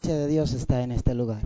de Dios está en este lugar.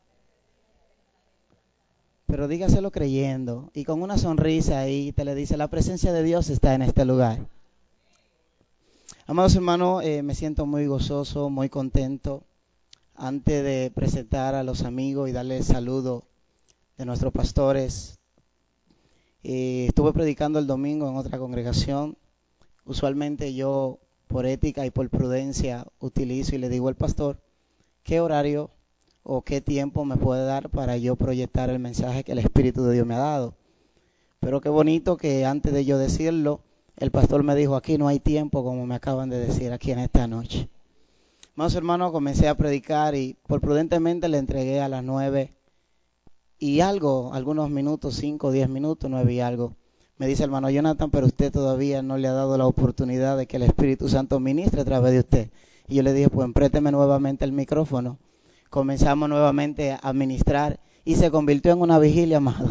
Pero dígaselo creyendo y con una sonrisa ahí te le dice, la presencia de Dios está en este lugar. Amados hermanos, me siento muy gozoso, muy contento. Antes de presentar a los amigos y darles saludo de nuestros pastores, estuve predicando el domingo en otra congregación. Usualmente yo, por ética y por prudencia, utilizo y le digo al pastor qué horario o qué tiempo me puede dar para yo proyectar el mensaje que el Espíritu de Dios me ha dado. Pero qué bonito que antes de yo decirlo, el pastor me dijo, aquí no hay tiempo, como me acaban de decir aquí en esta noche. Más hermanos, comencé a predicar y por prudentemente le entregué a las 9 y algo, algunos minutos, 5 o 10 minutos, 9 y algo. Me dice hermano Jonathan, pero usted todavía no le ha dado la oportunidad de que el Espíritu Santo ministre a través de usted. Y yo le dije, pues présteme nuevamente el micrófono. Comenzamos nuevamente a ministrar y se convirtió en una vigilia, amado.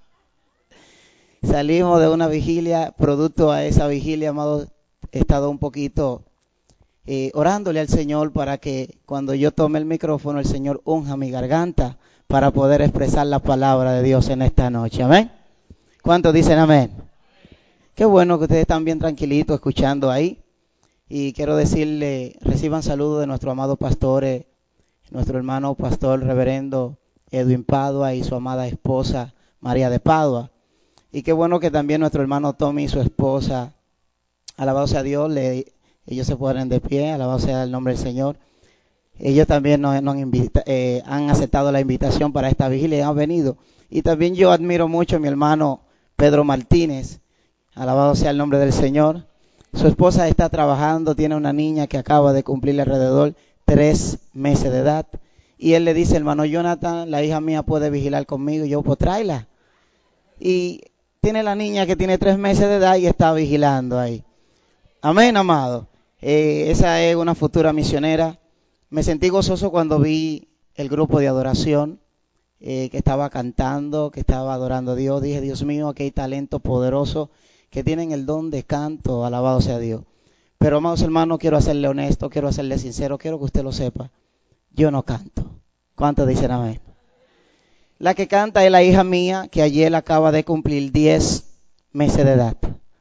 Salimos de una vigilia, producto a esa vigilia, amado, he estado un poquito orándole al Señor para que cuando yo tome el micrófono, el Señor unja mi garganta para poder expresar la palabra de Dios en esta noche. Amén. ¿Cuántos dicen amén? Qué bueno que ustedes están bien tranquilitos escuchando ahí. Y quiero decirle, reciban saludos de nuestro amado pastor, nuestro hermano pastor reverendo Edwin Padua y su amada esposa María de Padua. Y qué bueno que también nuestro hermano Tommy y su esposa, alabado sea Dios, ellos se ponen de pie, alabado sea el nombre del Señor. Ellos también han aceptado la invitación para esta vigilia y han venido. Y también yo admiro mucho a mi hermano Pedro Martínez, alabado sea el nombre del Señor. Su esposa está trabajando, tiene una niña que acaba de cumplir alrededor 3 meses de edad. Y él le dice, hermano Jonathan, la hija mía puede vigilar conmigo. Y yo, pues tráela. Y tiene la niña que tiene 3 meses de edad y está vigilando ahí. Amén, amado. Esa es una futura misionera. Me sentí gozoso cuando vi el grupo de adoración que estaba cantando, que estaba adorando a Dios. Dije, Dios mío, aquí hay talento poderoso que tienen el don de canto, alabado sea Dios. Pero, amados hermanos, quiero hacerle honesto, quiero hacerle sincero, quiero que usted lo sepa. Yo no canto. ¿Cuántos dicen amén? La que canta es la hija mía, que ayer acaba de cumplir 10 meses de edad.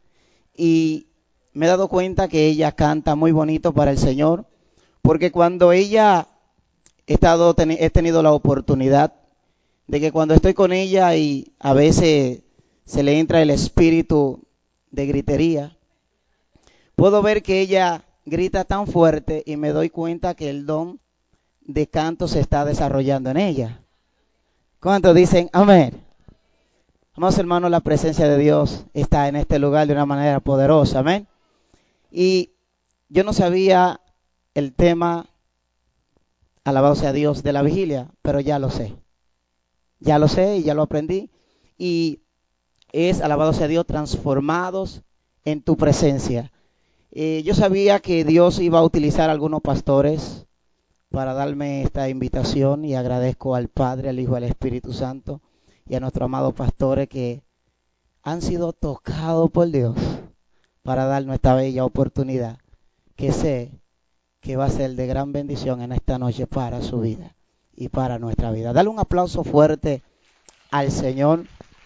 Y me he dado cuenta que ella canta muy bonito para el Señor, porque cuando ella he tenido la oportunidad de que cuando estoy con ella y a veces se le entra el espíritu de gritería, puedo ver que ella grita tan fuerte y me doy cuenta que el don de canto se está desarrollando en ella. ¿Cuántos dicen amén? Amados hermanos, la presencia de Dios está en este lugar de una manera poderosa, amén. Y yo no sabía el tema, alabado sea Dios, de la vigilia, pero ya lo sé. Ya lo sé y ya lo aprendí. Y es, alabado sea Dios, transformados en tu presencia. Yo sabía que Dios iba a utilizar a algunos pastores para darme esta invitación y agradezco al Padre, al Hijo y al Espíritu Santo y a nuestros amados pastores que han sido tocados por Dios para darnos esta bella oportunidad que sé que va a ser de gran bendición en esta noche para su vida y para nuestra vida. Dale un aplauso fuerte al Señor.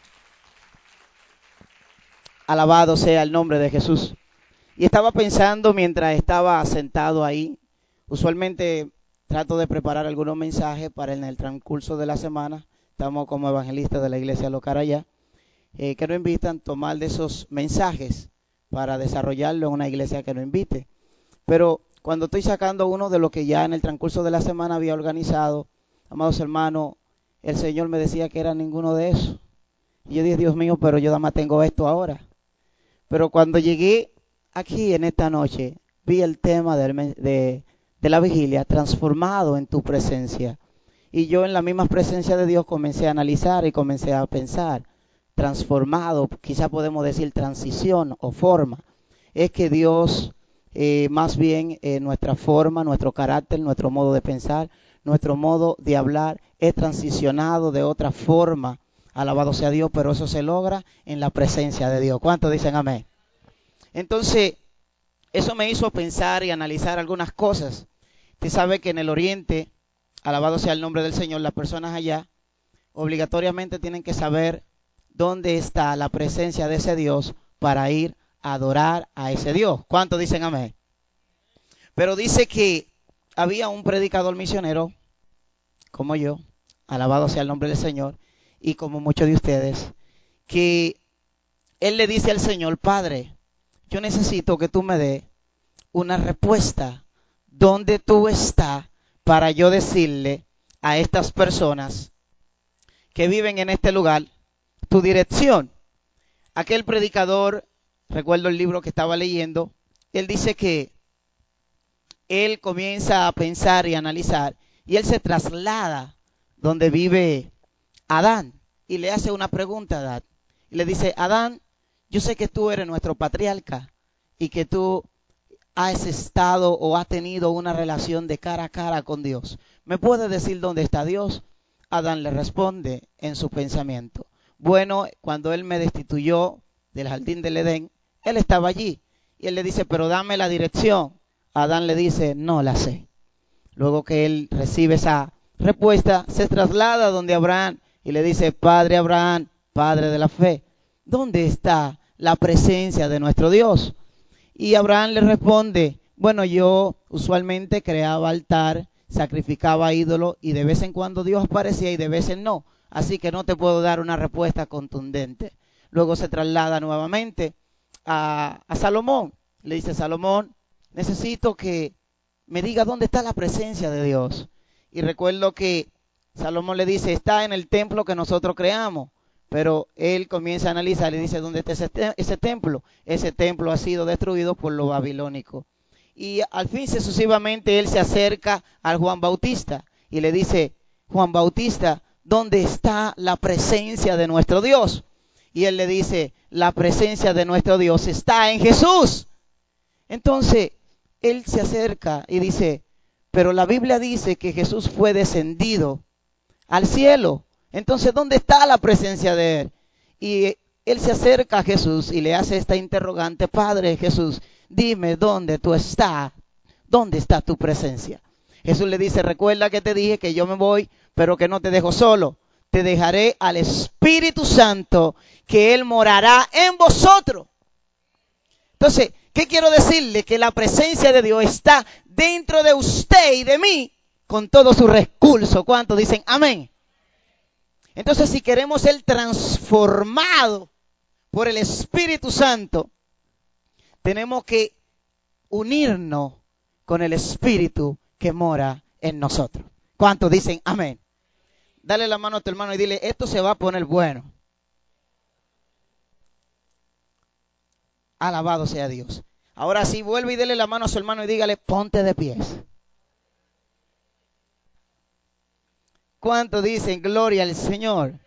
Alabado sea el nombre de Jesús. Y estaba pensando mientras estaba sentado ahí, usualmente trato de preparar algunos mensajes para en el transcurso de la semana. Estamos como evangelistas de la iglesia local allá, que nos invitan a tomar de esos mensajes para desarrollarlo en una iglesia que nos invite. Pero cuando estoy sacando uno de lo que ya en el transcurso de la semana había organizado, amados hermanos, el Señor me decía que era ninguno de esos. Y yo dije, Dios mío, pero yo nada más tengo esto ahora. Pero cuando llegué aquí en esta noche, vi el tema de la vigilia transformado en tu presencia. Y yo en la misma presencia de Dios comencé a analizar y comencé a pensar, transformado, quizá podemos decir transición o forma. Es que Dios, más bien nuestra forma, nuestro carácter, nuestro modo de pensar, nuestro modo de hablar, es transicionado de otra forma. Alabado sea Dios, pero eso se logra en la presencia de Dios. ¿Cuántos dicen amén? Entonces, eso me hizo pensar y analizar algunas cosas. Usted sabe que en el Oriente alabado sea el nombre del Señor, las personas allá obligatoriamente tienen que saber dónde está la presencia de ese Dios para ir a adorar a ese Dios. ¿Cuántos dicen amén? Pero dice que había un predicador misionero, como yo, alabado sea el nombre del Señor, y como muchos de ustedes, que él le dice al Señor: Padre, yo necesito que tú me des una respuesta. ¿Dónde tú estás para yo decirle a estas personas que viven en este lugar tu dirección? Aquel predicador, recuerdo el libro que estaba leyendo, él dice que él comienza a pensar y analizar, y él se traslada donde vive Adán y le hace una pregunta a Adán. Y le dice: Adán, yo sé que tú eres nuestro patriarca y que tú has estado o has tenido una relación de cara a cara con Dios. ¿Me puedes decir dónde está Dios? Adán le responde en su pensamiento: bueno, cuando él me destituyó del jardín del Edén, él estaba allí. Y él le dice: pero dame la dirección. Adán le dice: no la sé. Luego que él recibe esa respuesta, se traslada donde Abraham y le dice: Padre Abraham, Padre de la fe, ¿dónde está la presencia de nuestro Dios? Y Abraham le responde: bueno, yo usualmente creaba altar, sacrificaba ídolos y de vez en cuando Dios aparecía y de vez en no. Así que no te puedo dar una respuesta contundente. Luego se traslada nuevamente a Salomón. Le dice: Salomón, necesito que me diga dónde está la presencia de Dios. Y recuerdo que Salomón le dice: está en el templo que nosotros creamos. Pero él comienza a analizar y dice: ¿dónde está ese templo? Ese templo ha sido destruido por los babilónicos. Y al fin sucesivamente él se acerca al Juan Bautista y le dice: Juan Bautista, ¿dónde está la presencia de nuestro Dios? Y él le dice: la presencia de nuestro Dios está en Jesús. Entonces él se acerca y dice: pero la Biblia dice que Jesús fue descendido al cielo. Entonces, ¿dónde está la presencia de él? Y él se acerca a Jesús y le hace esta interrogante: Padre Jesús, dime dónde tú estás, dónde está tu presencia. Jesús le dice: recuerda que te dije que yo me voy, pero que no te dejo solo. Te dejaré al Espíritu Santo, que él morará en vosotros. Entonces, ¿qué quiero decirle? Que la presencia de Dios está dentro de usted y de mí con todo su recurso. ¿Cuántos dicen amén? Entonces, si queremos ser transformados por el Espíritu Santo, tenemos que unirnos con el Espíritu que mora en nosotros. ¿Cuántos dicen amén? Dale la mano a tu hermano y dile: esto se va a poner bueno. Alabado sea Dios. Ahora sí, vuelve y dele la mano a su hermano y dígale: ponte de pies. ¿Cuántos dicen gloria al Señor?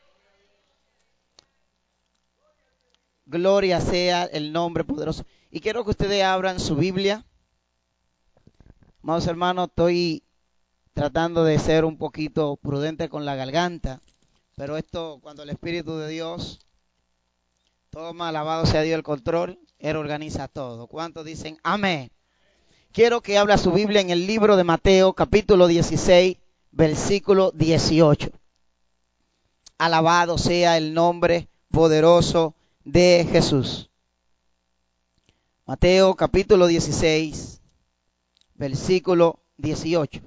Gloria sea el nombre poderoso. Y quiero que ustedes abran su Biblia. Amados hermanos, estoy tratando de ser un poquito prudente con la garganta, pero esto, cuando el Espíritu de Dios toma, alabado sea Dios, el control, Él organiza todo. ¿Cuántos dicen amén? Quiero que abra su Biblia en el libro de Mateo, capítulo 16, versículo 18. Alabado sea el nombre poderoso de Jesús. Mateo, capítulo 16, versículo 18.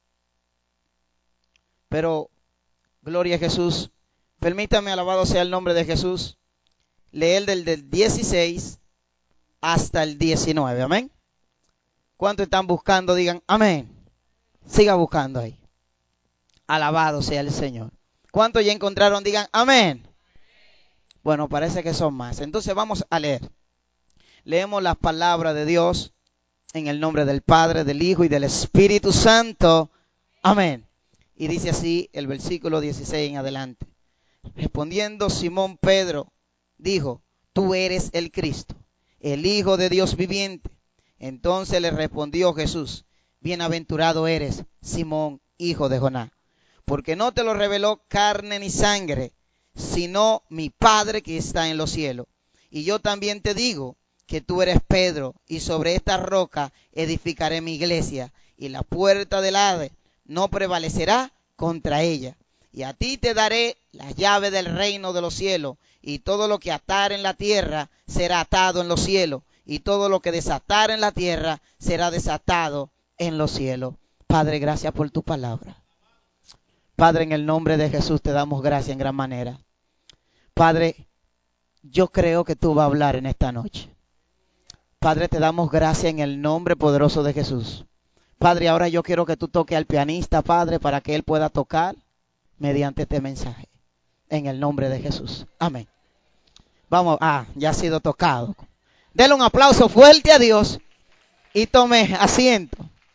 Pero, gloria a Jesús, permítame, alabado sea el nombre de Jesús, leer del 16 hasta el 19, amén. ¿Cuántos están buscando? Digan amén. Siga buscando ahí. Alabado sea el Señor. ¿Cuántos ya encontraron? Digan amén. Bueno, parece que son más. Entonces vamos a leer. Leemos las palabras de Dios en el nombre del Padre, del Hijo y del Espíritu Santo. Amén. Y dice así el versículo 16 en adelante. Respondiendo Simón Pedro, dijo: tú eres el Cristo, el Hijo de Dios viviente. Entonces le respondió Jesús: bienaventurado eres, Simón, hijo de Jonás, porque no te lo reveló carne ni sangre, sino mi Padre que está en los cielos. Y yo también te digo que tú eres Pedro, y sobre esta roca edificaré mi iglesia, y la puerta del Hades no prevalecerá contra ella. Y a ti te daré las llaves del reino de los cielos, y todo lo que atar en la tierra será atado en los cielos, y todo lo que desatar en la tierra será desatado en los cielos. Padre, gracias por tu palabra. Padre, en el nombre de Jesús te damos gracias en gran manera. Padre, yo creo que tú vas a hablar en esta noche. Padre, te damos gracias en el nombre poderoso de Jesús. Padre, ahora yo quiero que tú toques al pianista, Padre, para que él pueda tocar mediante este mensaje. En el nombre de Jesús. Amén. Vamos, ya ha sido tocado. Denle un aplauso fuerte a Dios y tome asiento.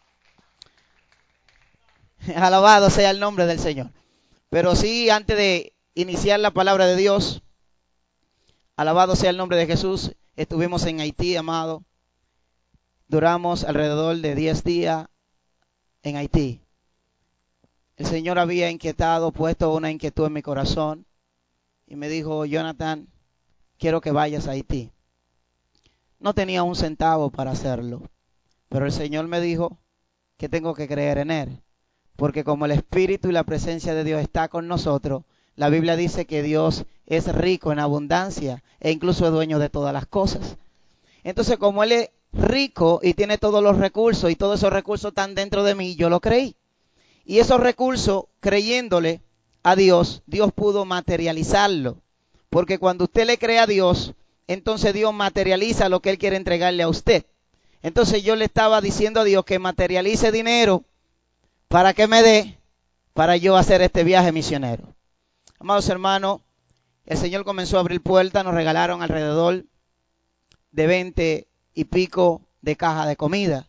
Alabado sea el nombre del Señor. Pero sí, antes de iniciar la palabra de Dios, alabado sea el nombre de Jesús. Estuvimos en Haití, amado. Duramos alrededor de 10 días en Haití. El Señor había puesto una inquietud en mi corazón. Y me dijo, Jonathan, quiero que vayas a Haití. No tenía un centavo para hacerlo. Pero el Señor me dijo que tengo que creer en Él. Porque como el Espíritu y la presencia de Dios está con nosotros, la Biblia dice que Dios es rico en abundancia e incluso es dueño de todas las cosas. Entonces, como Él es rico y tiene todos los recursos y todos esos recursos están dentro de mí, yo lo creí. Y esos recursos, creyéndole a Dios, Dios pudo materializarlo. Porque cuando usted le cree a Dios, entonces Dios materializa lo que Él quiere entregarle a usted. Entonces yo le estaba diciendo a Dios que materialice dinero para que me dé, para yo hacer este viaje misionero. Amados hermanos, el Señor comenzó a abrir puertas, nos regalaron alrededor de 20 y pico de cajas de comida.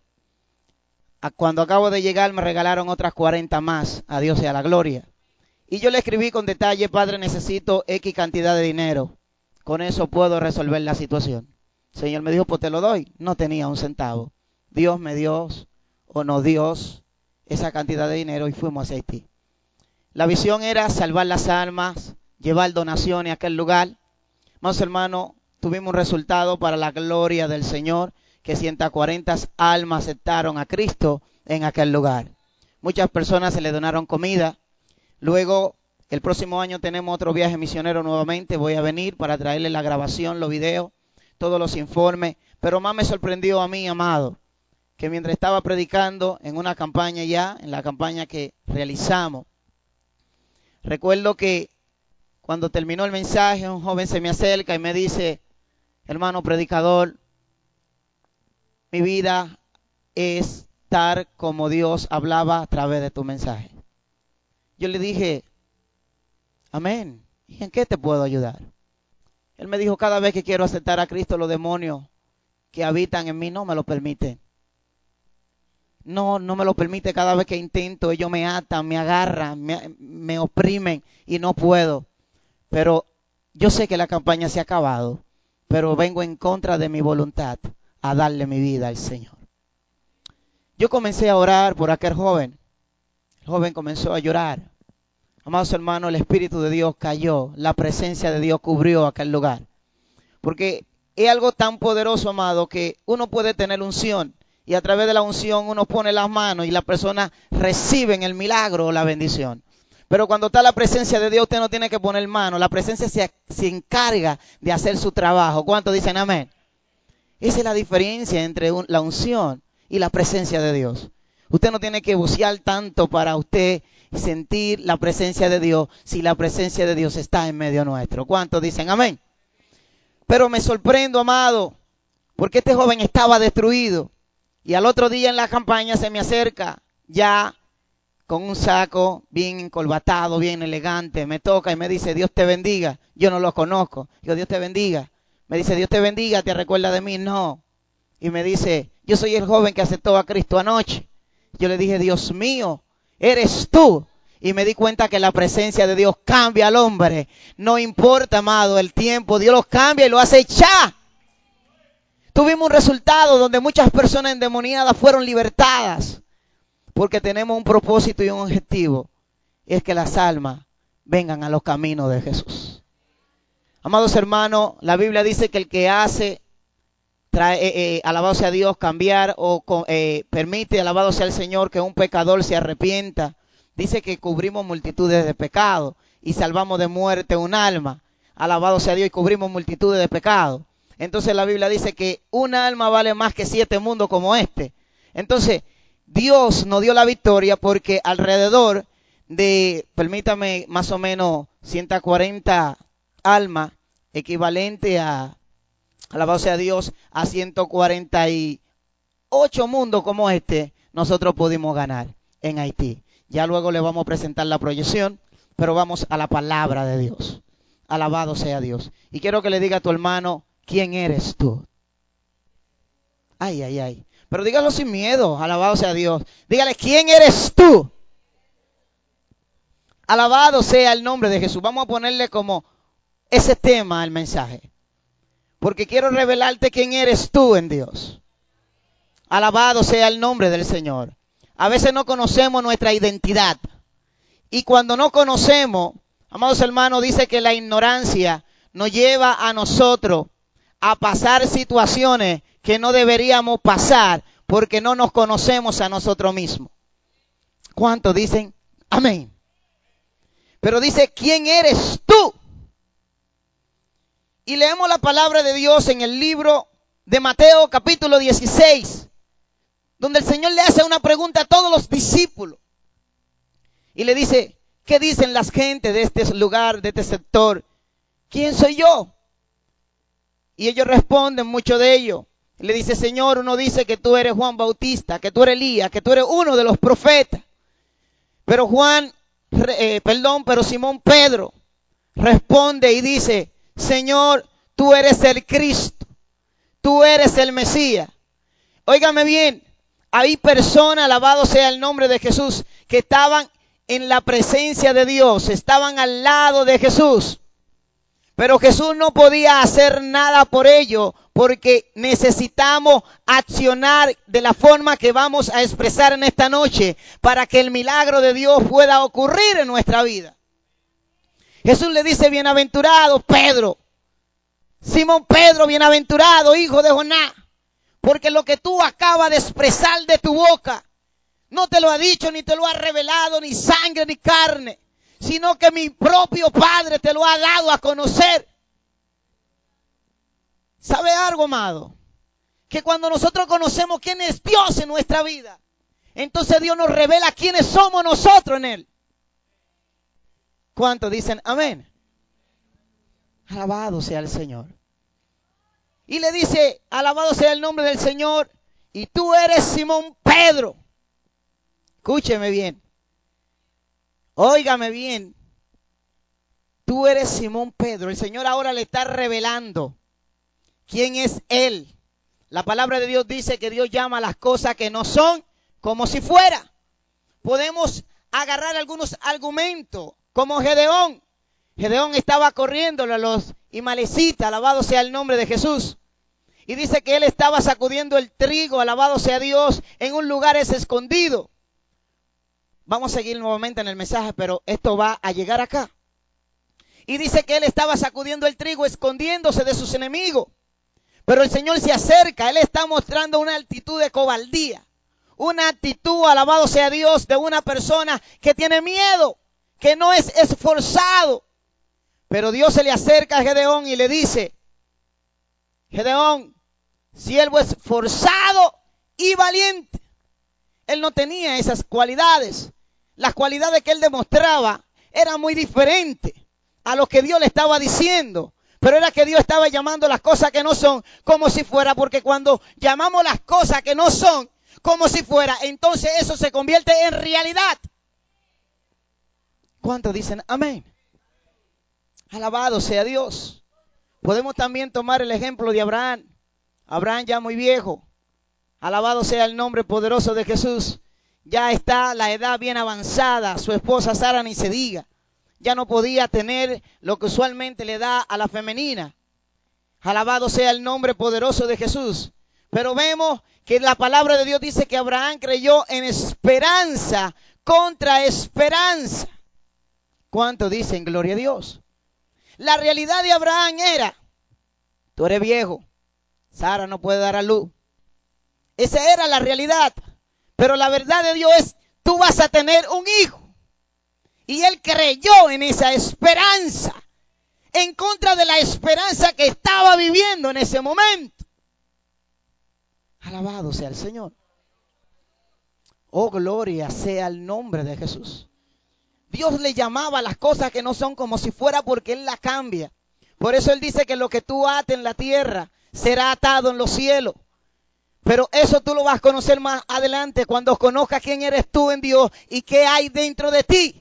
Cuando acabo de llegar me regalaron otras 40 más, a Dios sea la gloria. Y yo le escribí con detalle, Padre, necesito X cantidad de dinero, con eso puedo resolver la situación. El Señor me dijo, pues te lo doy, no tenía un centavo. Dios me dio, o no Dios, esa cantidad de dinero y fuimos a Haití. La visión era salvar las almas, llevar donaciones a aquel lugar. Más hermano, tuvimos un resultado para la gloria del Señor, que 140 almas aceptaron a Cristo en aquel lugar. Muchas personas se le donaron comida. Luego, el próximo año tenemos otro viaje misionero nuevamente. Voy a venir para traerle la grabación, los videos, todos los informes. Pero más me sorprendió a mí, amado, que mientras estaba predicando en una campaña ya, en la campaña que realizamos, recuerdo que cuando terminó el mensaje, un joven se me acerca y me dice, hermano predicador, mi vida es estar como Dios hablaba a través de tu mensaje. Yo le dije, amén, ¿y en qué te puedo ayudar? Él me dijo, cada vez que quiero aceptar a Cristo, los demonios que habitan en mí no me lo permiten. No me lo permite. Cada vez que intento, ellos me atan, me agarran, me oprimen y no puedo. Pero yo sé que la campaña se ha acabado, pero vengo en contra de mi voluntad a darle mi vida al Señor. Yo comencé a orar por aquel joven. El joven comenzó a llorar. Amados hermanos, el Espíritu de Dios cayó, la presencia de Dios cubrió aquel lugar. Porque es algo tan poderoso, amado, que uno puede tener unción y a través de la unción uno pone las manos y la persona recibe el milagro o la bendición. Pero cuando está la presencia de Dios, usted no tiene que poner mano. La presencia se encarga de hacer su trabajo. ¿Cuántos dicen amén? Esa es la diferencia entre la unción y la presencia de Dios. Usted no tiene que bucear tanto para usted sentir la presencia de Dios si la presencia de Dios está en medio nuestro. ¿Cuántos dicen amén? Pero me sorprendo, amado, porque este joven estaba destruido. Y al otro día en la campaña se me acerca ya con un saco bien encorbatado, bien elegante. Me toca y me dice, Dios te bendiga. Yo no lo conozco. Digo, Dios te bendiga. Me dice, Dios te bendiga, ¿te recuerda de mí? No. Y me dice, yo soy el joven que aceptó a Cristo anoche. Yo le dije, Dios mío, eres tú. Y me di cuenta que la presencia de Dios cambia al hombre. No importa, amado, el tiempo. Dios los cambia y lo hace ya. Tuvimos un resultado donde muchas personas endemoniadas fueron libertadas. Porque tenemos un propósito y un objetivo. Es que las almas vengan a los caminos de Jesús. Amados hermanos, la Biblia dice que el que hace alabado sea Dios, cambiar o permite, alabado sea el Señor, que un pecador se arrepienta. Dice que cubrimos multitudes de pecados y salvamos de muerte un alma. Alabado sea Dios, y cubrimos multitudes de pecados. Entonces la Biblia dice que un alma vale más que 7 mundos como este. Entonces Dios nos dio la victoria porque alrededor de, permítame, más o menos 140 almas, equivalente a, alabado sea Dios, a 148 mundos como este, nosotros pudimos ganar en Haití. Ya luego le vamos a presentar la proyección, pero vamos a la palabra de Dios. Alabado sea Dios. Y quiero que le diga a tu hermano, ¿quién eres tú? Ay, ay, ay. Pero dígalo sin miedo, alabado sea Dios. Dígale, ¿quién eres tú? Alabado sea el nombre de Jesús. Vamos a ponerle como ese tema al mensaje. Porque quiero revelarte quién eres tú en Dios. Alabado sea el nombre del Señor. A veces no conocemos nuestra identidad. Y cuando no conocemos, amados hermanos, dice que la ignorancia nos lleva a nosotros a pasar situaciones que no deberíamos pasar porque no nos conocemos a nosotros mismos. ¿Cuántos dicen amén? Pero dice, ¿quién eres tú? Y leemos la palabra de Dios en el libro de Mateo capítulo 16, donde el Señor le hace una pregunta a todos los discípulos. Y le dice, ¿qué dicen las gentes de este lugar, de este sector? ¿Quién soy yo? Y ellos responden, muchos de ellos. Y le dice, Señor, uno dice que tú eres Juan Bautista, que tú eres Elías, que tú eres uno de los profetas. Pero pero Simón Pedro responde y dice, Señor, tú eres el Cristo, tú eres el Mesías. Óigame bien, hay personas, alabado sea el nombre de Jesús, que estaban en la presencia de Dios, estaban al lado de Jesús. Pero Jesús no podía hacer nada por ello porque necesitamos accionar de la forma que vamos a expresar en esta noche para que el milagro de Dios pueda ocurrir en nuestra vida. Jesús le dice, bienaventurado Pedro, Simón Pedro, bienaventurado hijo de Jonás, porque lo que tú acabas de expresar de tu boca no te lo ha dicho ni te lo ha revelado ni sangre ni carne, sino que mi propio Padre te lo ha dado a conocer. ¿Sabe algo, amado? Que cuando nosotros conocemos quién es Dios en nuestra vida, entonces Dios nos revela quiénes somos nosotros en Él. ¿Cuántos dicen amén? Alabado sea el Señor. Y le dice, alabado sea el nombre del Señor, y tú eres Simón Pedro. Escúcheme bien. Óigame bien. Tú eres Simón Pedro. El Señor ahora le está revelando quién es Él. La palabra de Dios dice que Dios llama a las cosas que no son como si fuera. Podemos agarrar algunos argumentos, como Gedeón. Gedeón estaba corriéndole a los ismaelcitas, alabado sea el nombre de Jesús. Y dice que él estaba sacudiendo el trigo, alabado sea Dios, en un lugar escondido. Vamos a seguir nuevamente en el mensaje, pero esto va a llegar acá. Y dice que él estaba sacudiendo el trigo, escondiéndose de sus enemigos. Pero el Señor se acerca, Él está mostrando una actitud de cobardía. Una actitud, alabado sea Dios, de una persona que tiene miedo, que no es esforzado. Pero Dios se le acerca a Gedeón y le dice, Gedeón, siervo esforzado y valiente. Él no tenía esas cualidades. Las cualidades que él demostraba eran muy diferentes a lo que Dios le estaba diciendo. Pero era que Dios estaba llamando las cosas que no son como si fuera, porque cuando llamamos las cosas que no son como si fuera, entonces eso se convierte en realidad. ¿Cuántos dicen amén? Alabado sea Dios. Podemos también tomar el ejemplo de Abraham. Abraham ya muy viejo. Alabado sea el nombre poderoso de Jesús. Ya está la edad bien avanzada. Su esposa Sara ni se diga. Ya no podía tener lo que usualmente le da a la femenina. Alabado sea el nombre poderoso de Jesús. Pero vemos que la palabra de Dios dice que Abraham creyó en esperanza contra esperanza. ¿Cuántos dicen gloria a Dios? La realidad de Abraham era, tú eres viejo, Sara no puede dar a luz. Esa era la realidad. Pero la verdad de Dios es, tú vas a tener un hijo. Y él creyó en esa esperanza, en contra de la esperanza que estaba viviendo en ese momento. Alabado sea el Señor. Oh, gloria sea el nombre de Jesús. Dios le llamaba a las cosas que no son como si fuera, porque Él las cambia. Por eso Él dice que lo que tú ates en la tierra será atado en los cielos. Pero eso tú lo vas a conocer más adelante, cuando conozcas quién eres tú en Dios y qué hay dentro de ti.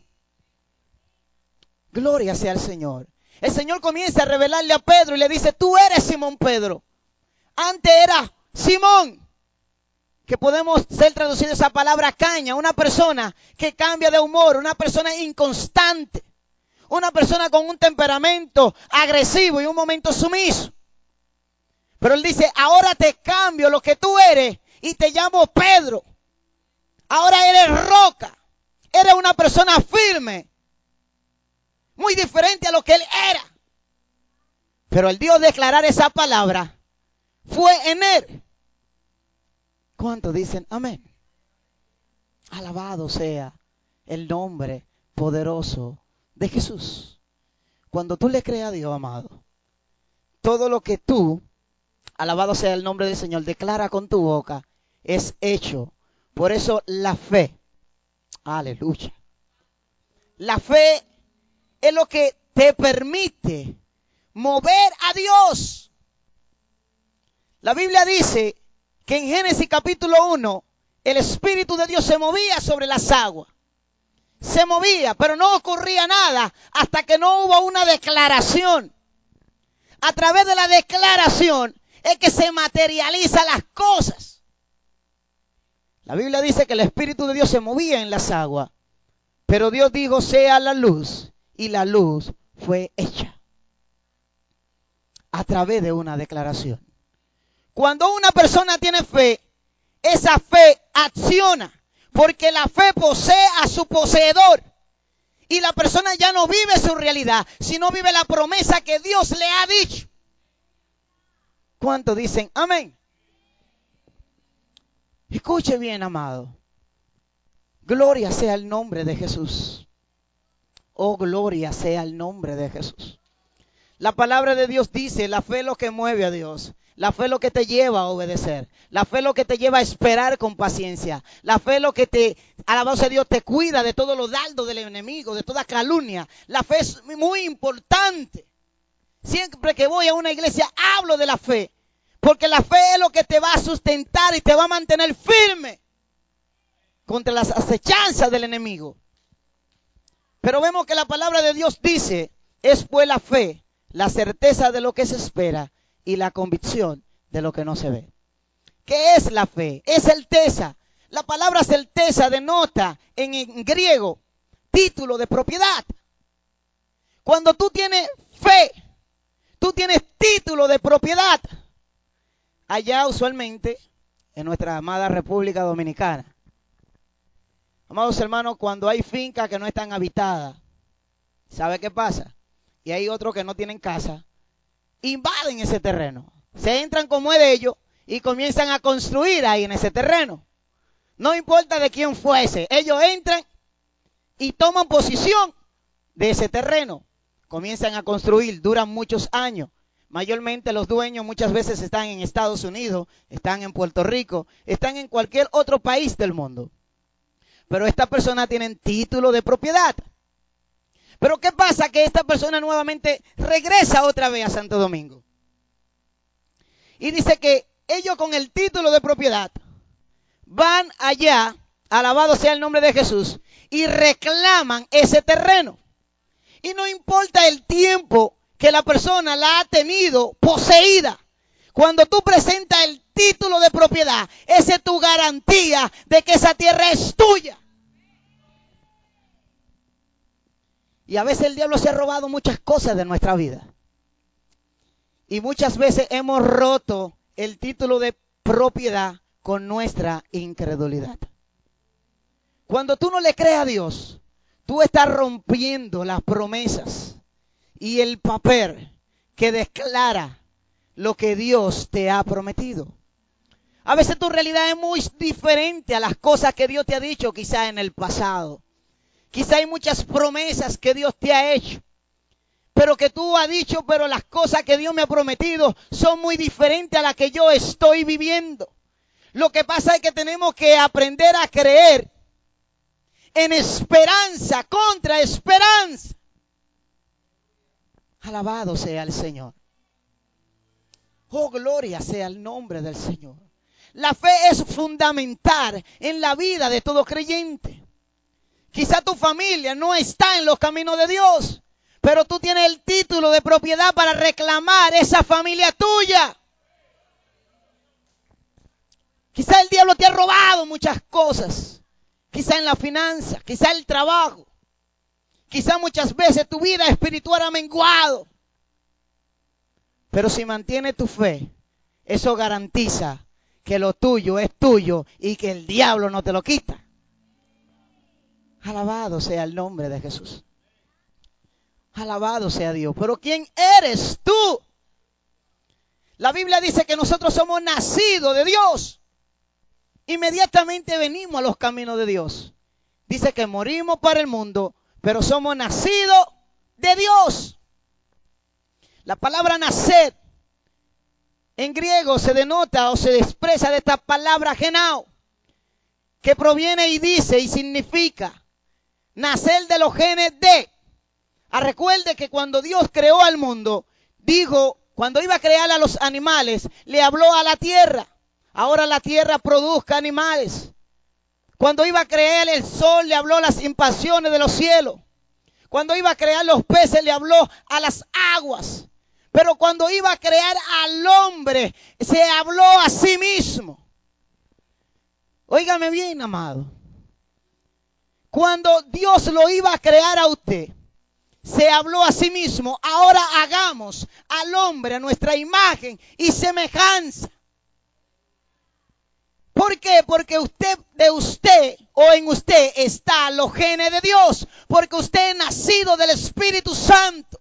Gloria sea al Señor. El Señor comienza a revelarle a Pedro y le dice, tú eres Simón Pedro. Antes era Simón, que podemos ser traducido esa palabra caña, una persona que cambia de humor, una persona inconstante, una persona con un temperamento agresivo y un momento sumiso. Pero él dice, ahora te cambio lo que tú eres y te llamo Pedro. Ahora eres roca, eres una persona firme, muy diferente a lo que él era. Pero al Dios declarar esa palabra, fue en él. ¿Cuántos dicen amén? Alabado sea el nombre poderoso de Jesús. Cuando tú le creas a Dios, amado, todo lo que tú, alabado sea el nombre del Señor, declara con tu boca, es hecho. Por eso la fe, aleluya. La fe es lo que te permite mover a Dios. La Biblia dice que en Génesis capítulo 1, el Espíritu de Dios se movía sobre las aguas. Se movía, pero no ocurría nada hasta que no hubo una declaración. A través de la declaración es que se materializan las cosas. La Biblia dice que el Espíritu de Dios se movía en las aguas, pero Dios dijo, sea la luz, y la luz fue hecha. A través de una declaración. Cuando una persona tiene fe, esa fe acciona, porque la fe posee a su poseedor. Y la persona ya no vive su realidad, sino vive la promesa que Dios le ha dicho. ¿Cuántos dicen amén? Escuche bien, amado. Gloria sea el nombre de Jesús. Oh, gloria sea el nombre de Jesús. La palabra de Dios dice, la fe es lo que mueve a Dios. La fe es lo que te lleva a obedecer. La fe es lo que te lleva a esperar con paciencia. La fe es lo que te, alabado sea Dios, te cuida de todos los dardos del enemigo, de toda calumnia. La fe es muy importante. Siempre que voy a una iglesia hablo de la fe. Porque la fe es lo que te va a sustentar y te va a mantener firme contra las acechanzas del enemigo. Pero vemos que la palabra de Dios dice, es pues la fe, la certeza de lo que se espera y la convicción de lo que no se ve. ¿Qué es la fe? Es certeza. La palabra certeza denota en griego título de propiedad. Cuando tú tienes fe, tú tienes título de propiedad. Allá usualmente, en nuestra amada República Dominicana, amados hermanos, cuando hay fincas que no están habitadas, ¿sabe qué pasa? Y hay otros que no tienen casa, invaden ese terreno, se entran como es de ellos y comienzan a construir ahí en ese terreno. No importa de quién fuese, ellos entran y toman posición de ese terreno, comienzan a construir, duran muchos años. Mayormente los dueños muchas veces están en Estados Unidos, están en Puerto Rico, están en cualquier otro país del mundo. Pero estas personas tienen título de propiedad. Pero ¿qué pasa? Que esta persona nuevamente regresa otra vez a Santo Domingo. Y dice que ellos con el título de propiedad van allá, alabado sea el nombre de Jesús, y reclaman ese terreno. Y no importa el tiempo que la persona la ha tenido poseída. Cuando tú presentas el título de propiedad, esa es tu garantía de que esa tierra es tuya. Y a veces el diablo se ha robado muchas cosas de nuestra vida. Y muchas veces hemos roto el título de propiedad con nuestra incredulidad. Cuando tú no le crees a Dios, tú estás rompiendo las promesas y el papel que declara lo que Dios te ha prometido. A veces tu realidad es muy diferente a las cosas que Dios te ha dicho quizá en el pasado. Quizá hay muchas promesas que Dios te ha hecho, pero que tú has dicho, pero las cosas que Dios me ha prometido son muy diferentes a las que yo estoy viviendo. Lo que pasa es que tenemos que aprender a creer en esperanza contra esperanza. Alabado sea el Señor. Oh, gloria sea el nombre del Señor. La fe es fundamental en la vida de todo creyente. Quizá tu familia no está en los caminos de Dios, pero tú tienes el título de propiedad para reclamar esa familia tuya. Quizá el diablo te ha robado muchas cosas. Quizá en la finanza, quizá el trabajo. Quizá muchas veces tu vida espiritual ha menguado. Pero si mantienes tu fe, eso garantiza que lo tuyo es tuyo y que el diablo no te lo quita. Alabado sea el nombre de Jesús. Alabado sea Dios. Pero ¿quién eres tú? La Biblia dice que nosotros somos nacidos de Dios. Inmediatamente venimos a los caminos de Dios. Dice que morimos para el mundo, pero somos nacidos de Dios. La palabra nacer en griego se denota o se expresa de esta palabra genao, que proviene y dice y significa nacer de los genes de. Recuerde que cuando Dios creó al mundo, dijo, cuando iba a crear a los animales, le habló a la tierra. Ahora la tierra produzca animales. Cuando iba a crear el sol, le habló a las impasiones de los cielos. Cuando iba a crear los peces, le habló a las aguas. Pero cuando iba a crear al hombre, se habló a sí mismo. Óigame bien, amado. Cuando Dios lo iba a crear a usted, se habló a sí mismo. Ahora hagamos al hombre a nuestra imagen y semejanza. ¿Por qué? Porque de usted o en usted está los genes de Dios. Porque usted es nacido del Espíritu Santo.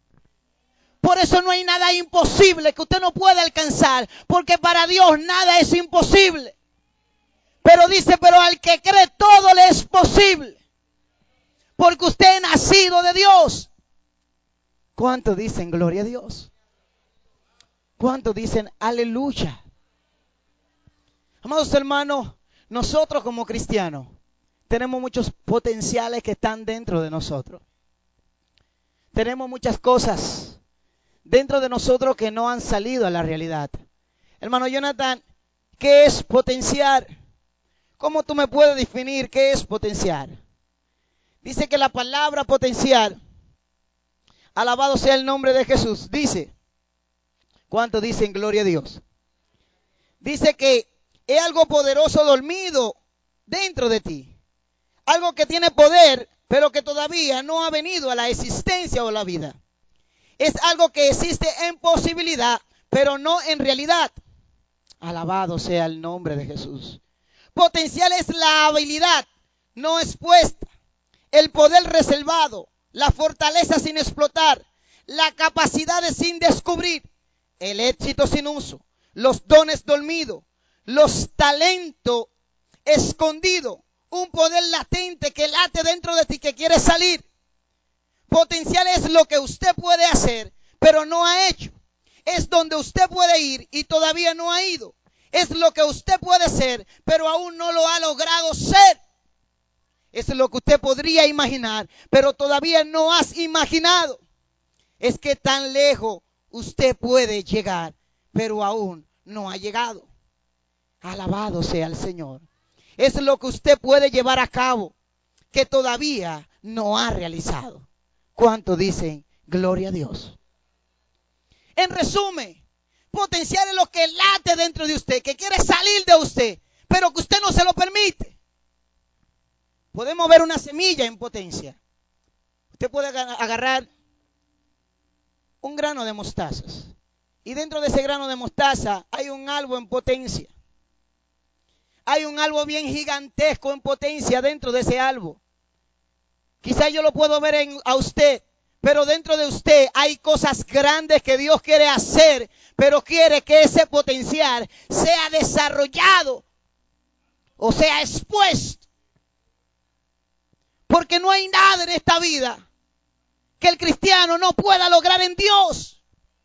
Por eso no hay nada imposible que usted no pueda alcanzar. Porque para Dios nada es imposible. Pero dice, pero al que cree todo le es posible. Porque usted es nacido de Dios. ¿Cuántos dicen gloria a Dios? ¿Cuántos dicen aleluya? Amados hermanos, nosotros como cristianos tenemos muchos potenciales que están dentro de nosotros. Tenemos muchas cosas dentro de nosotros que no han salido a la realidad. Hermano Jonathan, ¿qué es potenciar? ¿Cómo tú me puedes definir qué es potenciar? Dice que la palabra potenciar, alabado sea el nombre de Jesús, dice, ¿cuántos dicen gloria a Dios? Dice que es algo poderoso dormido dentro de ti. Algo que tiene poder, pero que todavía no ha venido a la existencia o la vida. Es algo que existe en posibilidad, pero no en realidad. Alabado sea el nombre de Jesús. Potencial es la habilidad no expuesta, el poder reservado, la fortaleza sin explotar, la capacidad sin descubrir, el éxito sin uso, los dones dormidos, los talentos escondidos, un poder latente que late dentro de ti que quiere salir. Potencial es lo que usted puede hacer, pero no ha hecho. Es donde usted puede ir y todavía no ha ido. Es lo que usted puede ser, pero aún no lo ha logrado ser. Es lo que usted podría imaginar, pero todavía no has imaginado. Es que tan lejos usted puede llegar, pero aún no ha llegado. Alabado sea el Señor. Es lo que usted puede llevar a cabo, que todavía no ha realizado. ¿Cuántos dicen gloria a Dios? En resumen, potencial es lo que late dentro de usted, que quiere salir de usted, pero que usted no se lo permite. Podemos ver una semilla en potencia. Usted puede agarrar un grano de mostazas y dentro de ese grano de mostaza hay un árbol en potencia. Hay un árbol bien gigantesco en potencia dentro de ese árbol. Quizá yo lo puedo ver a usted, Pero dentro de usted hay cosas grandes que Dios quiere hacer, pero quiere que ese potencial sea desarrollado o sea expuesto. Porque no hay nada en esta vida que el cristiano no pueda lograr en Dios.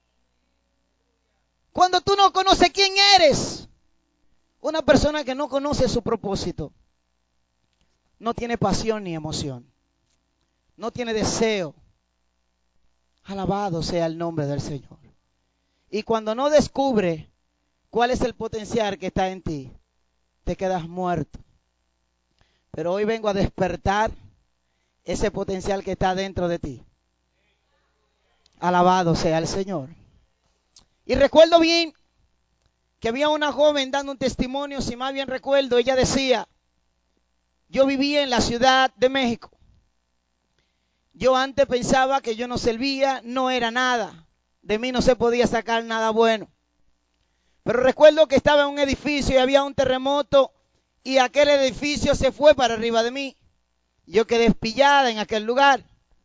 Cuando tú no conoces quién eres, una persona que no conoce su propósito, no tiene pasión ni emoción, no tiene deseo. Alabado sea el nombre del Señor. Y cuando no descubre cuál es el potencial que está en ti, te quedas muerto. Pero hoy vengo a despertar ese potencial que está dentro de ti. Alabado sea el Señor. Y recuerdo bien que había una joven dando un testimonio, si más bien recuerdo, ella decía, yo vivía en la Ciudad de México. Yo antes pensaba que yo no servía, no era nada. De mí no se podía sacar nada bueno. Pero recuerdo que estaba en un edificio y había un terremoto y aquel edificio se fue para arriba de mí. Yo quedé espillada en aquel lugar.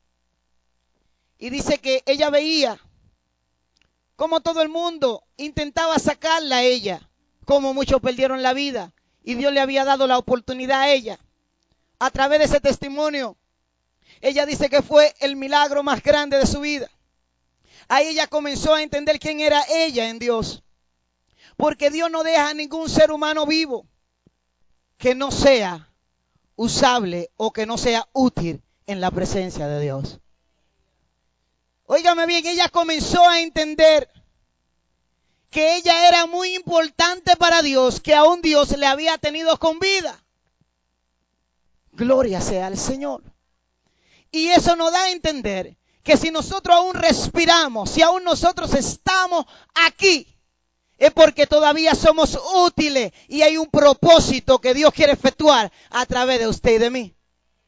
Y dice que ella veía cómo todo el mundo intentaba sacarla a ella, cómo muchos perdieron la vida. Y Dios le había dado la oportunidad a ella. A través de ese testimonio, ella dice que fue el milagro más grande de su vida. Ahí ella comenzó a entender quién era ella en Dios. Porque Dios no deja a ningún ser humano vivo que no sea usable o que no sea útil en la presencia de Dios. Óigame bien, ella comenzó a entender que ella era muy importante para Dios, que aún Dios le había tenido con vida. Gloria sea al Señor. Y eso nos da a entender que si nosotros aún respiramos, si aún nosotros estamos aquí, es porque todavía somos útiles y hay un propósito que Dios quiere efectuar a través de usted y de mí.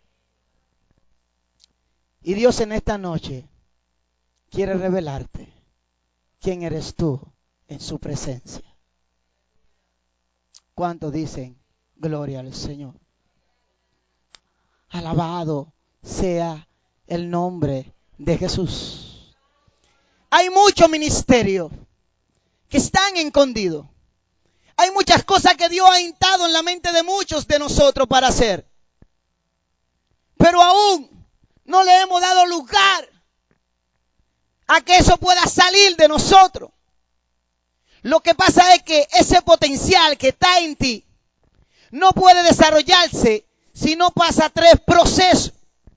Y Dios en esta noche quiere revelarte quién eres tú en su presencia. ¿Cuántos dicen gloria al Señor? Alabado sea el nombre de Jesús. Hay mucho ministerio que están escondidos. Hay muchas cosas que Dios ha hintado en la mente de muchos de nosotros para hacer. Pero aún no le hemos dado lugar a que eso pueda salir de nosotros. Lo que pasa es que ese potencial que está en ti no puede desarrollarse si no pasa 3 procesos.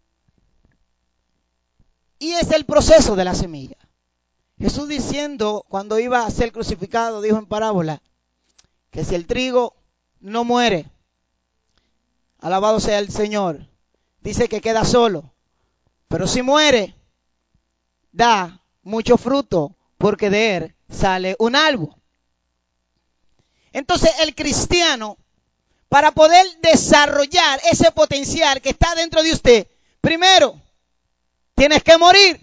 Y es el proceso de la semilla. Jesús diciendo, cuando iba a ser crucificado, dijo en parábola, que si el trigo no muere, alabado sea el Señor, dice que queda solo. Pero si muere, da mucho fruto, porque de él sale un árbol. Entonces el cristiano, para poder desarrollar ese potencial que está dentro de usted, primero, tienes que morir.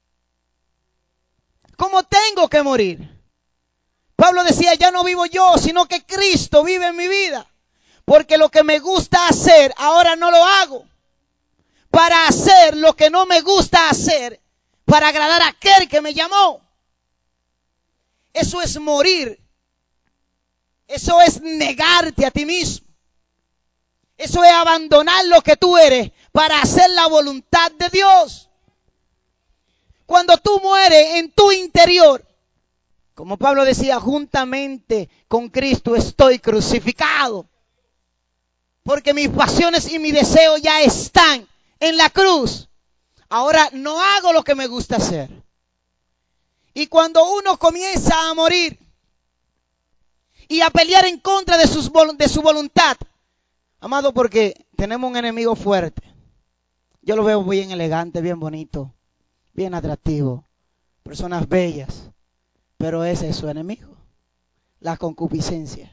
¿Cómo tengo que morir? Pablo decía, ya no vivo yo, sino que Cristo vive en mi vida. Porque lo que me gusta hacer, ahora no lo hago. Para hacer lo que no me gusta hacer, para agradar a aquel que me llamó. Eso es morir. Eso es negarte a ti mismo. Eso es abandonar lo que tú eres para hacer la voluntad de Dios. Cuando tú mueres en tu interior, como Pablo decía, juntamente con Cristo estoy crucificado. Porque mis pasiones y mis deseos ya están en la cruz. Ahora no hago lo que me gusta hacer. Y cuando uno comienza a morir y a pelear en contra de su voluntad, amado, porque tenemos un enemigo fuerte. Yo lo veo bien elegante, bien bonito, bien atractivo. Personas bellas. Pero ese es su enemigo, la concupiscencia.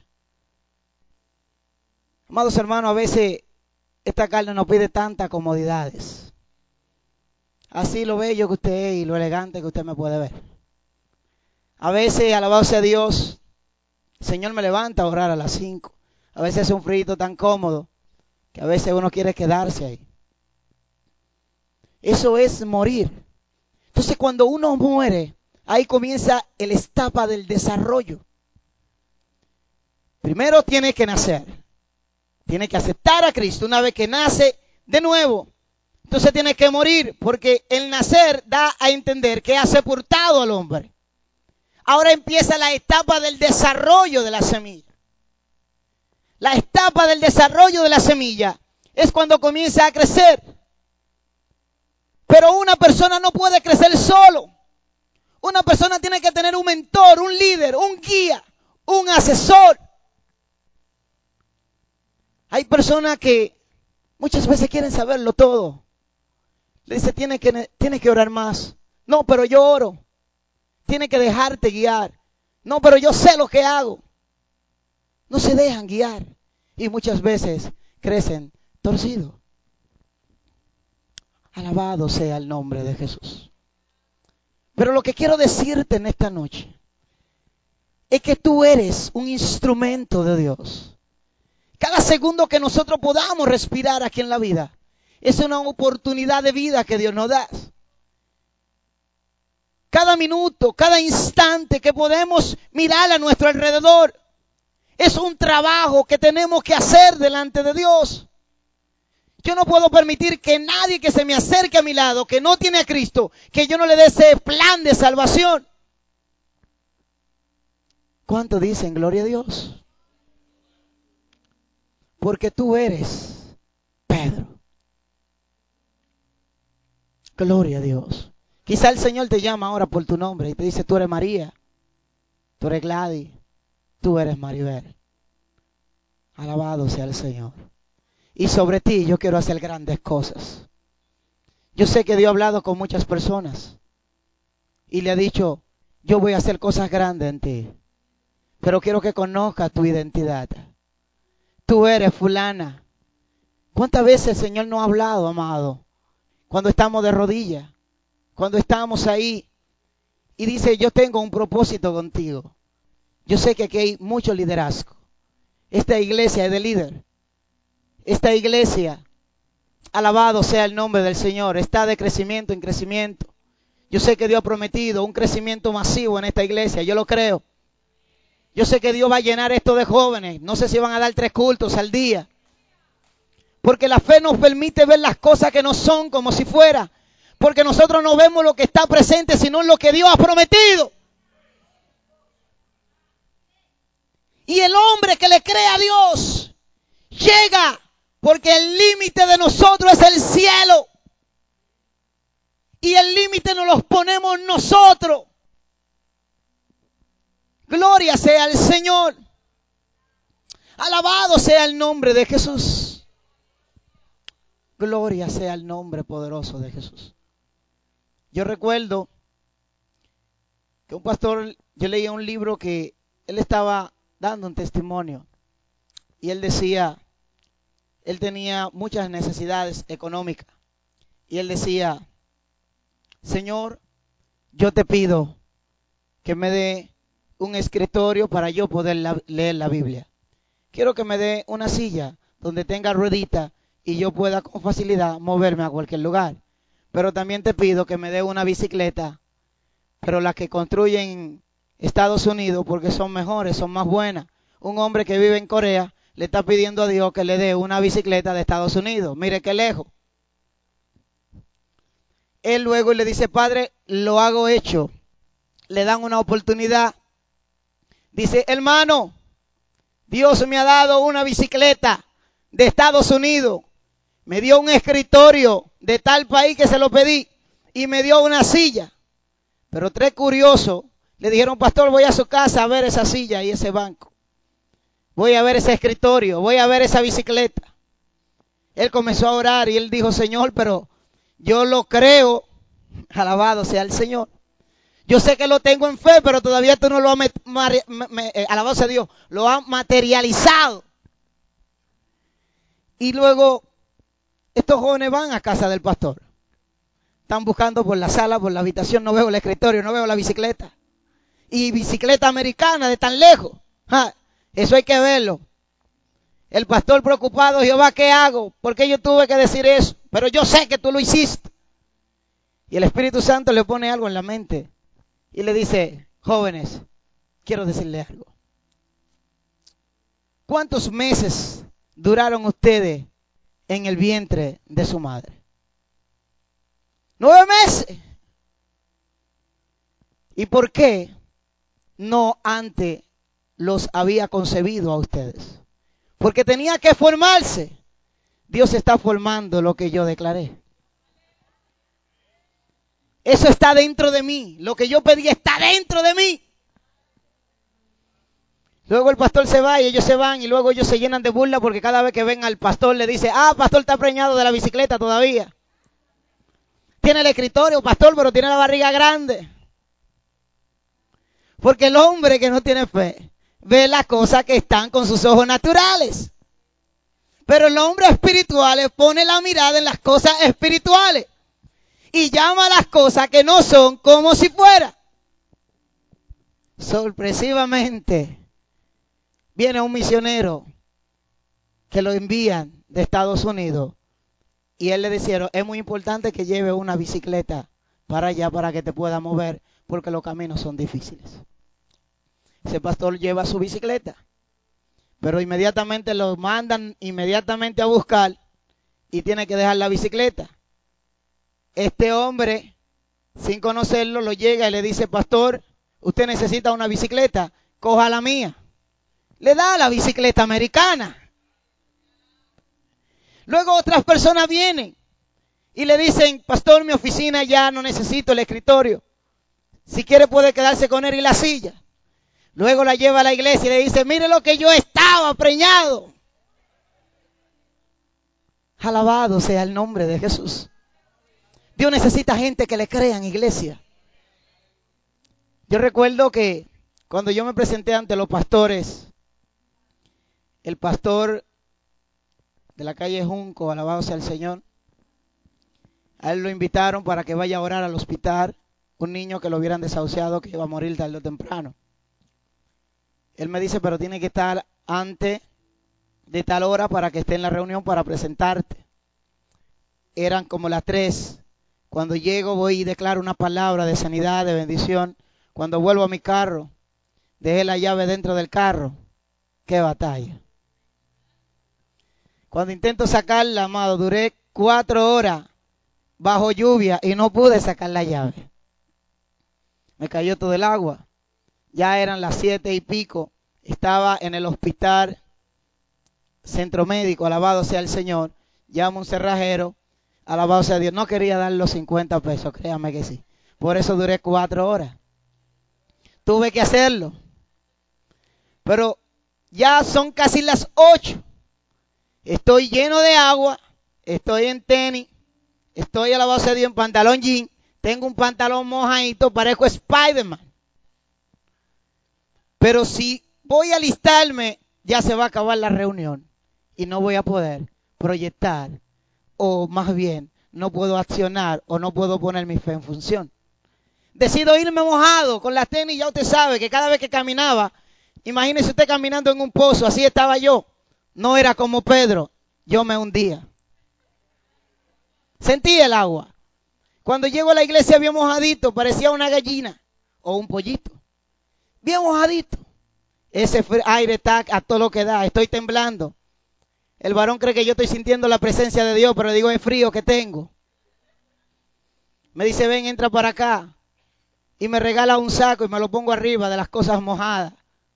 Amados hermanos, a veces esta carne nos pide tantas comodidades. Así lo bello que usted es y lo elegante que usted me puede ver. A veces, alabado sea Dios, el Señor me levanta a orar a las 5. A veces es un frío tan cómodo que a veces uno quiere quedarse ahí. Eso es morir. Entonces cuando uno muere, ahí comienza la etapa del desarrollo. Primero tiene que nacer. Tiene que aceptar a Cristo. Una vez que nace de nuevo, entonces tiene que morir, porque el nacer da a entender que ha sepultado al hombre. Ahora empieza la etapa del desarrollo de la semilla. La etapa del desarrollo de la semilla es cuando comienza a crecer. Pero una persona no puede crecer solo. Una persona tiene que tener un mentor, un líder, un guía, un asesor. Hay personas que muchas veces quieren saberlo todo. Le dice, tiene que orar más. No, pero yo oro. Tiene que dejarte guiar. No, pero yo sé lo que hago. No se dejan guiar. Y muchas veces crecen torcidos. Alabado sea el nombre de Jesús. Pero lo que quiero decirte en esta noche es que tú eres un instrumento de Dios. Cada segundo que nosotros podamos respirar aquí en la vida es una oportunidad de vida que Dios nos da. Cada minuto, cada instante que podemos mirar a nuestro alrededor es un trabajo que tenemos que hacer delante de Dios. Yo no puedo permitir que nadie que se me acerque a mi lado, que no tiene a Cristo, que yo no le dé ese plan de salvación. ¿Cuánto dicen gloria a Dios? Porque tú eres Pedro. Gloria a Dios. Quizá el Señor te llama ahora por tu nombre y te dice, tú eres María, tú eres Gladys, tú eres Maribel. Alabado sea el Señor. Y sobre ti yo quiero hacer grandes cosas. Yo sé que Dios ha hablado con muchas personas y le ha dicho, yo voy a hacer cosas grandes en ti, pero quiero que conozcas tu identidad. Tú eres fulana. ¿Cuántas veces el Señor nos ha hablado, amado? Cuando estamos de rodillas, cuando estamos ahí y dice, yo tengo un propósito contigo. Yo sé que aquí hay mucho liderazgo. Esta iglesia es de líder. Esta iglesia, alabado sea el nombre del Señor, está de crecimiento en crecimiento. Yo sé que Dios ha prometido un crecimiento masivo en esta iglesia, yo lo creo. Yo sé que Dios va a llenar esto de jóvenes. No sé si van a dar 3 cultos al día. Porque la fe nos permite ver las cosas que no son como si fuera. Porque nosotros no vemos lo que está presente, sino lo que Dios ha prometido. Y el hombre que le cree a Dios llega, porque el límite de nosotros es el cielo. Y el límite nos lo ponemos nosotros. Gloria sea al Señor. Alabado sea el nombre de Jesús. Gloria sea el nombre poderoso de Jesús. Yo recuerdo que un pastor, yo leía un libro que él estaba dando un testimonio. Y él decía, él tenía muchas necesidades económicas. Y él decía, Señor, yo te pido que me dé un escritorio para yo poder leer la Biblia. Quiero que me dé una silla donde tenga ruedita y yo pueda con facilidad moverme a cualquier lugar. Pero también te pido que me dé una bicicleta, pero las que construyen en Estados Unidos, porque son mejores, son más buenas. Un hombre que vive en Corea le está pidiendo a Dios que le dé una bicicleta de Estados Unidos. Mire qué lejos. Él luego le dice, Padre, lo hago hecho. Le dan una oportunidad. Dice, hermano, Dios me ha dado una bicicleta de Estados Unidos. Me dio un escritorio de tal país que se lo pedí. Y me dio una silla. Pero 3 curiosos le dijeron, pastor, voy a su casa a ver esa silla y ese banco. Voy a ver ese escritorio, voy a ver esa bicicleta. Él comenzó a orar y él dijo, Señor, pero yo lo creo. Alabado sea el Señor. Yo sé que lo tengo en fe, pero todavía tú no lo has, alabado sea Dios, lo has materializado. Y luego estos jóvenes van a casa del pastor. Están buscando por la sala, por la habitación, no veo el escritorio, no veo la bicicleta. Y bicicleta americana de tan lejos. Eso hay que verlo. El pastor preocupado, Jehová, ¿qué hago? ¿Por qué yo tuve que decir eso? Pero yo sé que tú lo hiciste. Y el Espíritu Santo le pone algo en la mente y le dice, jóvenes, quiero decirle algo. ¿Cuántos meses duraron ustedes en el vientre de su madre? 9 meses. ¿Y por qué no antes los había concebido a ustedes? Porque tenía que formarse. Dios está formando lo que yo declaré. Eso está dentro de mí. Lo que yo pedí está dentro de mí. Luego el pastor se va y ellos se van y luego ellos se llenan de burla porque cada vez que ven al pastor le dice, pastor está preñado de la bicicleta todavía. Tiene el escritorio, pastor, pero tiene la barriga grande. Porque el hombre que no tiene fe ve las cosas que están con sus ojos naturales. Pero el hombre espiritual pone la mirada en las cosas espirituales y llama a las cosas que no son como si fuera. Sorpresivamente, viene un misionero que lo envían de Estados Unidos y él le dijeron, es muy importante que lleve una bicicleta para allá para que te pueda mover porque los caminos son difíciles. Ese pastor lleva su bicicleta, pero inmediatamente lo mandan inmediatamente a buscar y tiene que dejar la bicicleta. Este hombre, sin conocerlo, lo llega y le dice, pastor, usted necesita una bicicleta, coja la mía. Le da la bicicleta americana. Luego otras personas vienen y le dicen, pastor, mi oficina ya no necesito el escritorio. Si quiere puede quedarse con él y la silla. Luego la lleva a la iglesia y le dice, mire lo que yo estaba preñado. Alabado sea el nombre de Jesús. Dios necesita gente que le crea en iglesia. Yo recuerdo que cuando yo me presenté ante los pastores, el pastor de la calle Junco, alabado sea el Señor, a él lo invitaron para que vaya a orar al hospital, un niño que lo hubieran desahuciado, que iba a morir tarde o temprano. Él me dice, pero tiene que estar antes de tal hora para que esté en la reunión para presentarte. Eran como las 3. Cuando llego voy y declaro una palabra de sanidad, de bendición. Cuando vuelvo a mi carro, dejé la llave dentro del carro. ¡Qué batalla! Cuando intento sacarla, amado, duré 4 horas bajo lluvia y no pude sacar la llave. Me cayó todo el agua. Ya eran las 7 y pico. Estaba en el hospital centro médico, alabado sea el Señor. Llamo a un cerrajero, alabado sea Dios. No quería dar los 50 pesos, créame que sí. Por eso duré 4 horas. Tuve que hacerlo. Pero ya son casi las 8. Estoy lleno de agua. Estoy en tenis. Estoy, alabado sea Dios, en pantalón jean. Tengo un pantalón mojadito, parezco Spider-Man. Pero si voy a alistarme, ya se va a acabar la reunión. Y no voy a poder proyectar. O más bien, no puedo accionar o no puedo poner mi fe en función. Decido irme mojado con las tenis. Ya usted sabe que cada vez que caminaba, imagínese usted caminando en un pozo, así estaba yo. No era como Pedro, yo me hundía. Sentí el agua. Cuando llego a la iglesia bien mojadito, parecía una gallina o un pollito. Bien mojadito. Ese aire está a todo lo que da, estoy temblando. El varón cree que yo estoy sintiendo la presencia de Dios, pero le digo, es frío que tengo. Me dice, ven, entra para acá. Y me regala un saco y me lo pongo arriba de las cosas mojadas.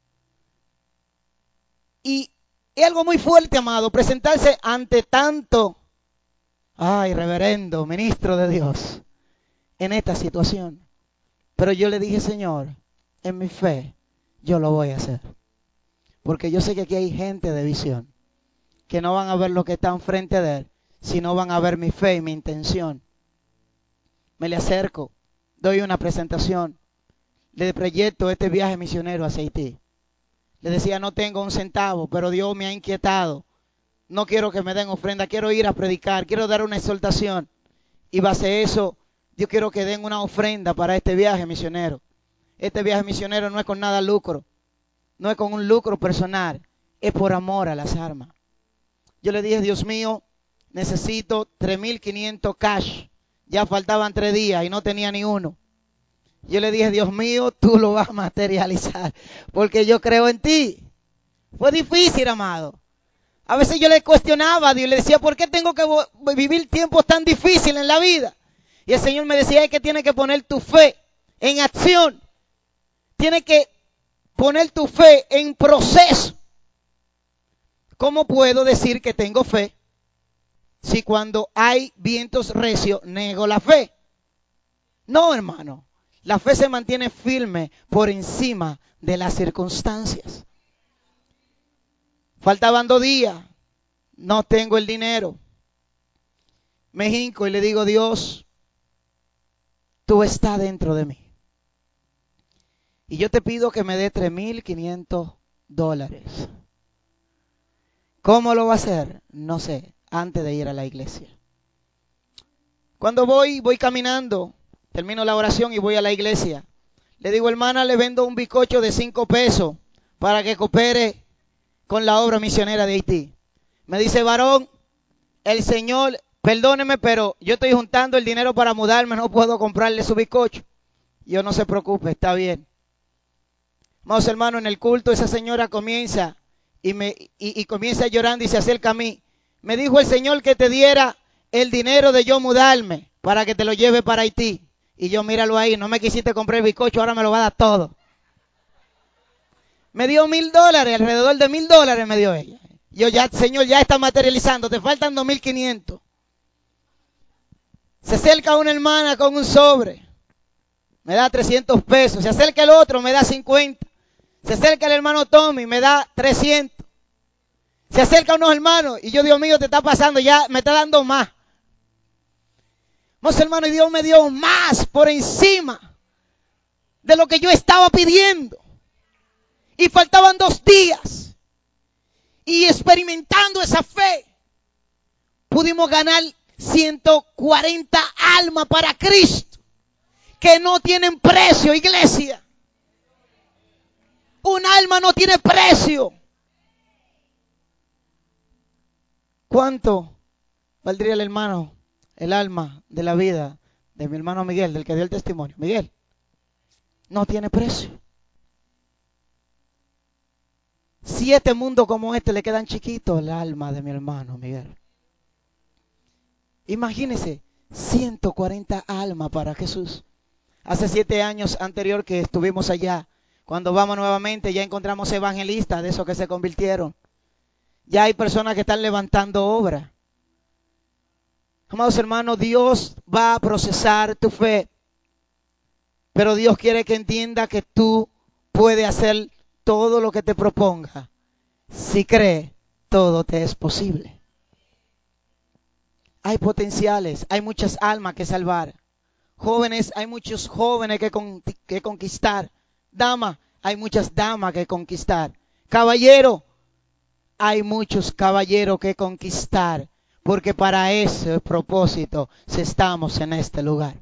Y es algo muy fuerte, amado, presentarse ante tanto, reverendo, ministro de Dios, en esta situación. Pero yo le dije, Señor, en mi fe, yo lo voy a hacer. Porque yo sé que aquí hay gente de visión, que no van a ver lo que está enfrente de él, sino van a ver mi fe y mi intención. Me le acerco, doy una presentación, le proyecto este viaje misionero hacia Haití. Le decía, no tengo un centavo, pero Dios me ha inquietado. No quiero que me den ofrenda, quiero ir a predicar, quiero dar una exhortación. Y base a eso, yo quiero que den una ofrenda para este viaje misionero. Este viaje misionero no es con nada lucro, no es con un lucro personal, es por amor a las almas. Yo le dije, Dios mío, necesito 3,500 cash. Ya faltaban 3 días y no tenía ni uno. Yo le dije, Dios mío, tú lo vas a materializar, porque yo creo en ti. Fue difícil, amado. A veces yo le cuestionaba a Dios, le decía, ¿por qué tengo que vivir tiempos tan difíciles en la vida? Y el Señor me decía, es que tienes que poner tu fe en acción. Tienes que poner tu fe en proceso. ¿Cómo puedo decir que tengo fe si cuando hay vientos recios nego la fe? No, hermano. La fe se mantiene firme por encima de las circunstancias. Faltaban 2 días. No tengo el dinero. Me hinco y le digo, Dios, tú estás dentro de mí. Y yo te pido que me dé $3,500. ¿Cómo lo va a hacer? No sé, antes de ir a la iglesia. Cuando voy caminando, termino la oración y voy a la iglesia. Le digo, hermana, le vendo un bizcocho de 5 pesos para que coopere con la obra misionera de Haití. Me dice, varón, el Señor, perdóneme, pero yo estoy juntando el dinero para mudarme, no puedo comprarle su bizcocho. Yo, no se preocupe, está bien. Vamos, hermano, en el culto esa señora comienza y comienza llorando y se acerca a mí. Me dijo el Señor que te diera el dinero de yo mudarme para que te lo lleve para Haití. Y yo, míralo ahí, no me quisiste comprar el bizcocho, ahora me lo va a dar todo. Me dio $1,000, alrededor de $1,000 me dio ella. Yo, ya, Señor, ya está materializando, te faltan 2,500. Se acerca una hermana con un sobre, me da 300 pesos. Se acerca el otro, me da 50. Se acerca el hermano Tommy, me da 300. Se acerca unos hermanos y yo, Dios mío, te está pasando, ya me está dando más. Vamos, hermano, y Dios me dio más por encima de lo que yo estaba pidiendo. Y faltaban 2 días. Y experimentando esa fe, pudimos ganar 140 almas para Cristo, que no tienen precio, iglesia. Un alma no tiene precio. ¿Cuánto valdría el hermano, el alma de la vida de mi hermano Miguel, del que dio el testimonio? Miguel, no tiene precio. 7 mundos como este le quedan chiquitos el alma de mi hermano Miguel. Imagínese, 140 almas para Jesús. Hace 7 años anterior que estuvimos allá, cuando vamos nuevamente ya encontramos evangelistas de esos que se convirtieron. Ya hay personas que están levantando obra. Amados hermanos, Dios va a procesar tu fe, pero Dios quiere que entienda que tú puedes hacer todo lo que te proponga. Si crees, todo te es posible. Hay potenciales, hay muchas almas que salvar. Jóvenes, hay muchos jóvenes que conquistar. Dama, hay muchas damas que conquistar. Caballero, hay muchos caballeros que conquistar. Porque para ese propósito estamos en este lugar.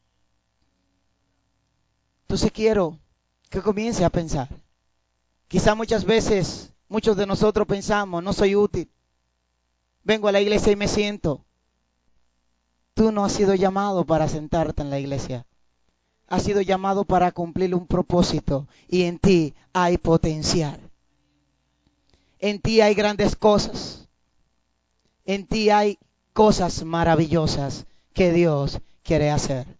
Entonces quiero que comience a pensar. Quizá muchas veces, muchos de nosotros pensamos, no soy útil. Vengo a la iglesia y me siento. Tú no has sido llamado para sentarte en la iglesia. Has sido llamado para cumplir un propósito y en ti hay potencial. En ti hay grandes cosas. En ti hay cosas maravillosas que Dios quiere hacer.